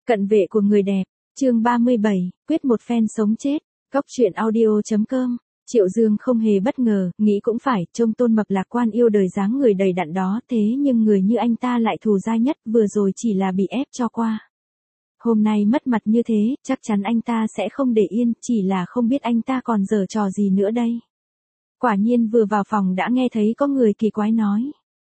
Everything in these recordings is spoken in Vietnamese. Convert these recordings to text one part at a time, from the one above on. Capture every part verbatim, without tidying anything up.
Cận vệ của người đẹp, chương ba mươi bảy, quyết một phen sống chết, góc truyện audio.com. Triệu Dương không hề bất ngờ, nghĩ cũng phải, trông Tôn Mập lạc quan yêu đời dáng người đầy đặn đó, thế nhưng người như anh ta lại thù dai nhất, vừa rồi chỉ là bị ép cho qua. Hôm nay mất mặt như thế, chắc chắn anh ta sẽ không để yên, chỉ là không biết anh ta còn giở trò gì nữa đây. Quả nhiên vừa vào phòng đã nghe thấy có người kỳ quái nói.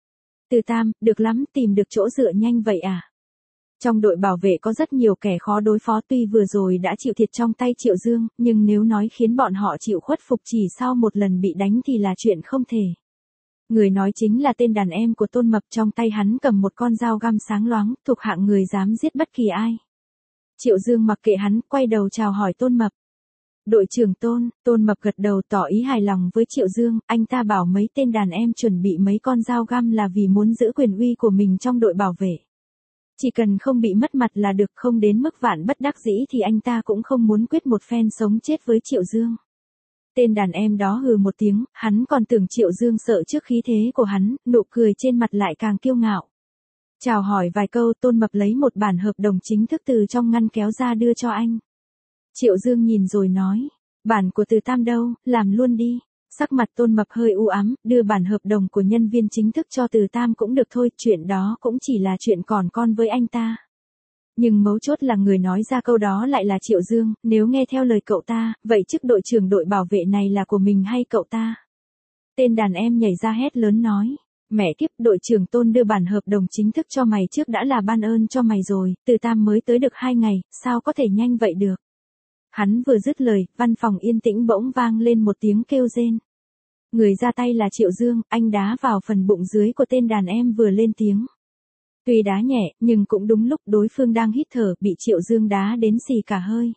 Từ Tam, được lắm, tìm được chỗ dựa nhanh vậy à? Trong đội bảo vệ có rất nhiều kẻ khó đối phó, tuy vừa rồi đã chịu thiệt trong tay Triệu Dương, nhưng nếu nói khiến bọn họ chịu khuất phục chỉ sau một lần bị đánh thì là chuyện không thể. Người nói chính là tên đàn em của Tôn Mập, trong tay hắn cầm một con dao găm sáng loáng, thuộc hạng người dám giết bất kỳ ai. Triệu Dương mặc kệ hắn, quay đầu chào hỏi Tôn Mập. Đội trưởng Tôn, Tôn Mập gật đầu tỏ ý hài lòng với Triệu Dương, anh ta bảo mấy tên đàn em chuẩn bị mấy con dao găm là vì muốn giữ quyền uy của mình trong đội bảo vệ. Chỉ cần không bị mất mặt là được, không đến mức vạn bất đắc dĩ thì anh ta cũng không muốn quyết một phen sống chết với Triệu Dương. Tên đàn em đó hừ một tiếng, hắn còn tưởng Triệu Dương sợ trước khí thế của hắn, nụ cười trên mặt lại càng kiêu ngạo. Chào hỏi vài câu, Tôn Mập lấy một bản hợp đồng chính thức từ trong ngăn kéo ra đưa cho anh. Triệu Dương nhìn rồi nói, bản của Từ Tam đâu, làm luôn đi. Sắc mặt Tôn Mập hơi u ám, đưa bản hợp đồng của nhân viên chính thức cho Từ Tam cũng được thôi, chuyện đó cũng chỉ là chuyện còn con với anh ta. Nhưng mấu chốt là người nói ra câu đó lại là Triệu Dương, nếu nghe theo lời cậu ta, vậy chức đội trưởng đội bảo vệ này là của mình hay cậu ta? Tên đàn em nhảy ra hét lớn nói, mẹ kiếp, đội trưởng Tôn đưa bản hợp đồng chính thức cho mày trước đã là ban ơn cho mày rồi, Từ Tam mới tới được hai ngày, sao có thể nhanh vậy được? Hắn vừa dứt lời, văn phòng yên tĩnh bỗng vang lên một tiếng kêu rên. Người ra tay là Triệu Dương, anh đá vào phần bụng dưới của tên đàn em vừa lên tiếng. Tuy đá nhẹ, nhưng cũng đúng lúc đối phương đang hít thở, bị Triệu Dương đá đến xì cả hơi.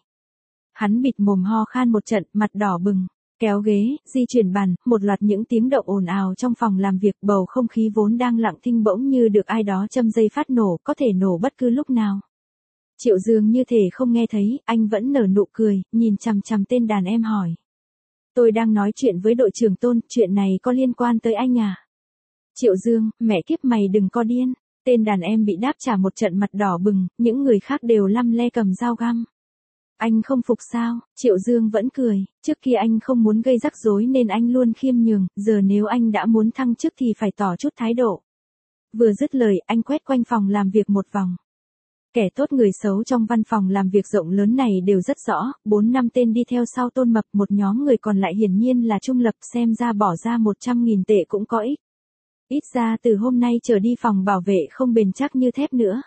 Hắn bịt mồm ho khan một trận, mặt đỏ bừng, kéo ghế, di chuyển bàn, một loạt những tiếng động ồn ào trong phòng làm việc, bầu không khí vốn đang lặng thinh bỗng như được ai đó châm dây phát nổ, có thể nổ bất cứ lúc nào. Triệu Dương như thể không nghe thấy, anh vẫn nở nụ cười, nhìn chằm chằm tên đàn em hỏi. Tôi đang nói chuyện với đội trưởng Tôn, chuyện này có liên quan tới anh à? Triệu Dương, mẹ kiếp mày đừng có điên. Tên đàn em bị đáp trả một trận, mặt đỏ bừng, những người khác đều lăm le cầm dao găm. Anh không phục sao? Triệu Dương vẫn cười, trước kia anh không muốn gây rắc rối nên anh luôn khiêm nhường, giờ nếu anh đã muốn thăng chức thì phải tỏ chút thái độ. Vừa dứt lời, anh quét quanh phòng làm việc một vòng. Kẻ tốt người xấu trong văn phòng làm việc rộng lớn này đều rất rõ, bốn năm tên đi theo sau Tôn Mập, một nhóm người còn lại hiển nhiên là trung lập, xem ra bỏ ra một trăm nghìn tệ cũng có ích. Ít ra từ hôm nay trở đi phòng bảo vệ không bền chắc như thép nữa.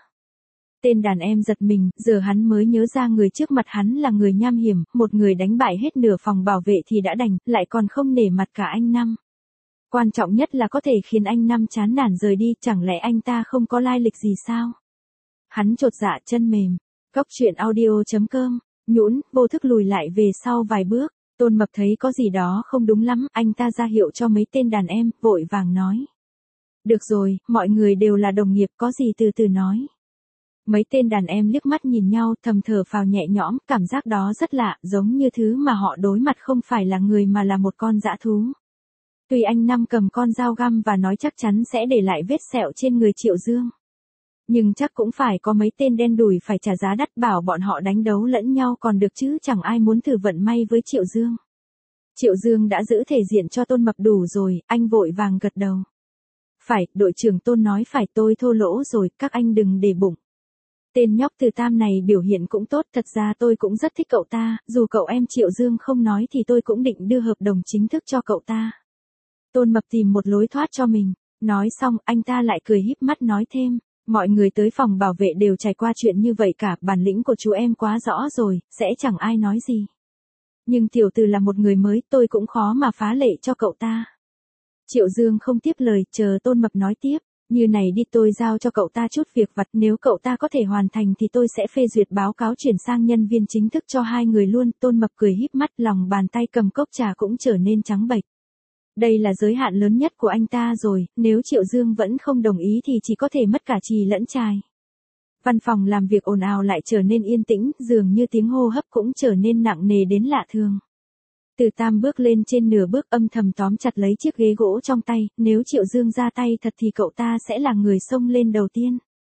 Tên đàn em giật mình, giờ hắn mới nhớ ra người trước mặt hắn là người nham hiểm, một người đánh bại hết nửa phòng bảo vệ thì đã đành, lại còn không nể mặt cả anh Năm. Quan trọng nhất là có thể khiến anh Năm chán nản rời đi, chẳng lẽ anh ta không có lai lịch gì sao? Hắn chột dạ, chân mềm. Góc truyện audio.com, nhũn, vô thức lùi lại về sau vài bước. Tôn Mập thấy có gì đó không đúng lắm, anh ta ra hiệu cho mấy tên đàn em, vội vàng nói. Được rồi, mọi người đều là đồng nghiệp, có gì từ từ nói. Mấy tên đàn em liếc mắt nhìn nhau, thầm thở phào nhẹ nhõm, cảm giác đó rất lạ, giống như thứ mà họ đối mặt không phải là người mà là một con dã thú. Tuy anh Năm cầm con dao găm và nói chắc chắn sẽ để lại vết sẹo trên người Triệu Dương. Nhưng chắc cũng phải có mấy tên đen đủi phải trả giá đắt, bảo bọn họ đánh đấu lẫn nhau còn được chứ chẳng ai muốn thử vận may với Triệu Dương. Triệu Dương đã giữ thể diện cho Tôn Mập đủ rồi, anh vội vàng gật đầu. Phải, đội trưởng Tôn nói phải, tôi thô lỗ rồi, các anh đừng để bụng. Tên nhóc Từ Tam này biểu hiện cũng tốt, thật ra tôi cũng rất thích cậu ta, dù cậu em Triệu Dương không nói thì tôi cũng định đưa hợp đồng chính thức cho cậu ta. Tôn Mập tìm một lối thoát cho mình, nói xong anh ta lại cười híp mắt nói thêm. Mọi người tới phòng bảo vệ đều trải qua chuyện như vậy cả, bản lĩnh của chú em quá rõ rồi, sẽ chẳng ai nói gì. Nhưng tiểu tử là một người mới, tôi cũng khó mà phá lệ cho cậu ta. Triệu Dương không tiếp lời, chờ Tôn Mập nói tiếp, như này đi, tôi giao cho cậu ta chút việc vặt, nếu cậu ta có thể hoàn thành thì tôi sẽ phê duyệt báo cáo chuyển sang nhân viên chính thức cho hai người luôn. Tôn Mập cười híp mắt, lòng bàn tay cầm cốc trà cũng trở nên trắng bệch. Đây là giới hạn lớn nhất của anh ta rồi, nếu Triệu Dương vẫn không đồng ý thì chỉ có thể mất cả chì lẫn chài. Văn phòng làm việc ồn ào lại trở nên yên tĩnh, dường như tiếng hô hấp cũng trở nên nặng nề đến lạ thường. Từ Tam bước lên trên nửa bước, âm thầm tóm chặt lấy chiếc ghế gỗ trong tay, nếu Triệu Dương ra tay thật thì cậu ta sẽ là người xông lên đầu tiên.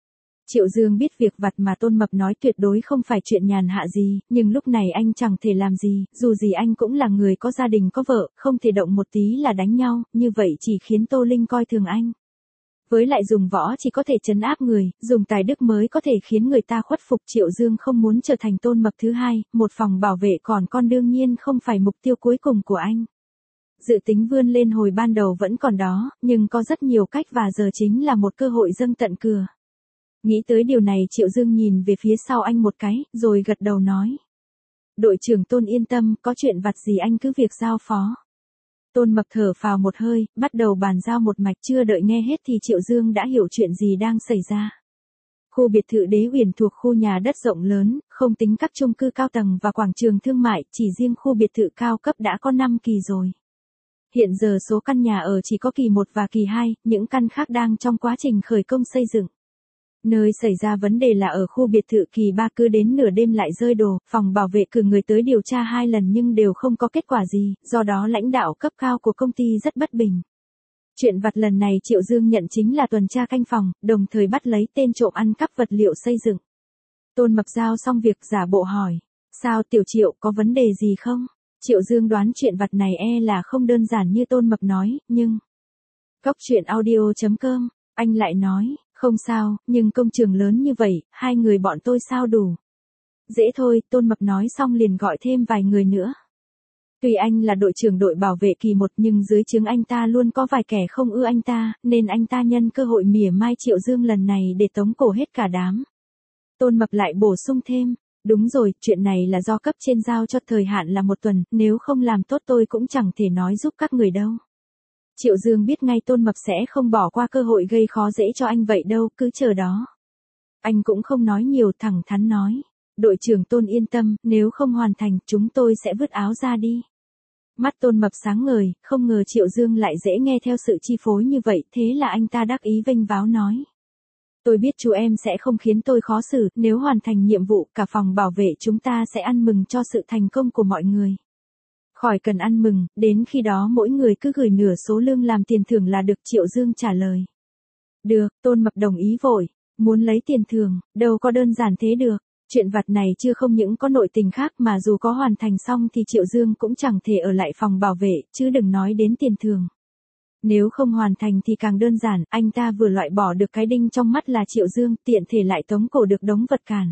Triệu Dương biết việc vặt mà Tôn Mập nói tuyệt đối không phải chuyện nhàn hạ gì, nhưng lúc này anh chẳng thể làm gì, dù gì anh cũng là người có gia đình có vợ, không thể động một tí là đánh nhau, như vậy chỉ khiến Tô Linh coi thường anh. Với lại dùng võ chỉ có thể trấn áp người, dùng tài đức mới có thể khiến người ta khuất phục. Triệu Dương không muốn trở thành Tôn Mập thứ hai, một phòng bảo vệ còn con đương nhiên không phải mục tiêu cuối cùng của anh. Dự tính vươn lên hồi ban đầu vẫn còn đó, nhưng có rất nhiều cách và giờ chính là một cơ hội dâng tận cửa. Nghĩ tới điều này Triệu Dương nhìn về phía sau anh một cái, rồi gật đầu nói. Đội trưởng Tôn yên tâm, có chuyện vặt gì anh cứ việc giao phó. Tôn Mập thở phào một hơi, bắt đầu bàn giao một mạch, chưa đợi nghe hết thì Triệu Dương đã hiểu chuyện gì đang xảy ra. Khu biệt thự Đế Uyển thuộc khu nhà đất rộng lớn, không tính các chung cư cao tầng và quảng trường thương mại, chỉ riêng khu biệt thự cao cấp đã có năm kỳ rồi. Hiện giờ số căn nhà ở chỉ có kỳ một và kỳ hai, những căn khác đang trong quá trình khởi công xây dựng. Nơi xảy ra vấn đề là ở khu biệt thự kỳ ba, cứ đến nửa đêm lại rơi đồ, phòng bảo vệ cử người tới điều tra hai lần nhưng đều không có kết quả gì, do đó lãnh đạo cấp cao của công ty rất bất bình. Chuyện vặt lần này Triệu Dương nhận chính là tuần tra canh phòng, đồng thời bắt lấy tên trộm ăn cắp vật liệu xây dựng. Tôn Mập giao xong việc giả bộ hỏi, sao Tiểu Triệu có vấn đề gì không? Triệu Dương đoán chuyện vặt này e là không đơn giản như Tôn Mập nói, nhưng... Cốc truyện audio chấm com, anh lại nói, không sao, nhưng công trường lớn như vậy, hai người bọn tôi sao đủ. Dễ thôi, Tôn Mập nói xong liền gọi thêm vài người nữa. Tuy anh là đội trưởng đội bảo vệ kỳ một nhưng dưới trướng anh ta luôn có vài kẻ không ưa anh ta, nên anh ta nhân cơ hội mỉa mai Triệu Dương lần này để tống cổ hết cả đám. Tôn Mập lại bổ sung thêm, đúng rồi, chuyện này là do cấp trên giao cho thời hạn là một tuần, nếu không làm tốt tôi cũng chẳng thể nói giúp các người đâu. Triệu Dương biết ngay Tôn Mập sẽ không bỏ qua cơ hội gây khó dễ cho anh vậy đâu, cứ chờ đó. Anh cũng không nói nhiều, thẳng thắn nói, đội trưởng Tôn yên tâm, nếu không hoàn thành, chúng tôi sẽ vứt áo ra đi. Mắt Tôn Mập sáng ngời, không ngờ Triệu Dương lại dễ nghe theo sự chi phối như vậy, thế là anh ta đắc ý vênh váo nói. Tôi biết chú em sẽ không khiến tôi khó xử, nếu hoàn thành nhiệm vụ, cả phòng bảo vệ chúng ta sẽ ăn mừng cho sự thành công của mọi người. Khỏi cần ăn mừng, đến khi đó mỗi người cứ gửi nửa số lương làm tiền thưởng là được, Triệu Dương trả lời. Được, Tôn Mập đồng ý vội, muốn lấy tiền thưởng, đâu có đơn giản thế được. Chuyện vặt này chưa không những có nội tình khác mà dù có hoàn thành xong thì Triệu Dương cũng chẳng thể ở lại phòng bảo vệ, chứ đừng nói đến tiền thưởng. Nếu không hoàn thành thì càng đơn giản, anh ta vừa loại bỏ được cái đinh trong mắt là Triệu Dương, tiện thể lại tống cổ được đống vật cản.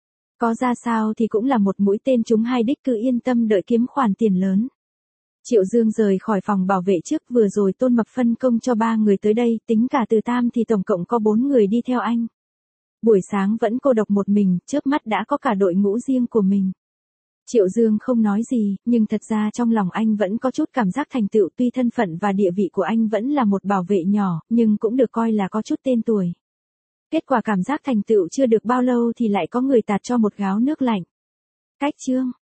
Có ra sao thì cũng là một mũi tên trúng hai đích, cứ yên tâm đợi kiếm khoản tiền lớn. Triệu Dương rời khỏi phòng bảo vệ trước, vừa rồi Tôn Mập phân công cho ba người tới đây, tính cả Từ Tam thì tổng cộng có bốn người đi theo anh. Buổi sáng vẫn cô độc một mình, chớp mắt đã có cả đội ngũ riêng của mình. Triệu Dương không nói gì, nhưng thật ra trong lòng anh vẫn có chút cảm giác thành tựu, tuy thân phận và địa vị của anh vẫn là một bảo vệ nhỏ, nhưng cũng được coi là có chút tên tuổi. Kết quả cảm giác thành tựu chưa được bao lâu thì lại có người tạt cho một gáo nước lạnh. Cách chương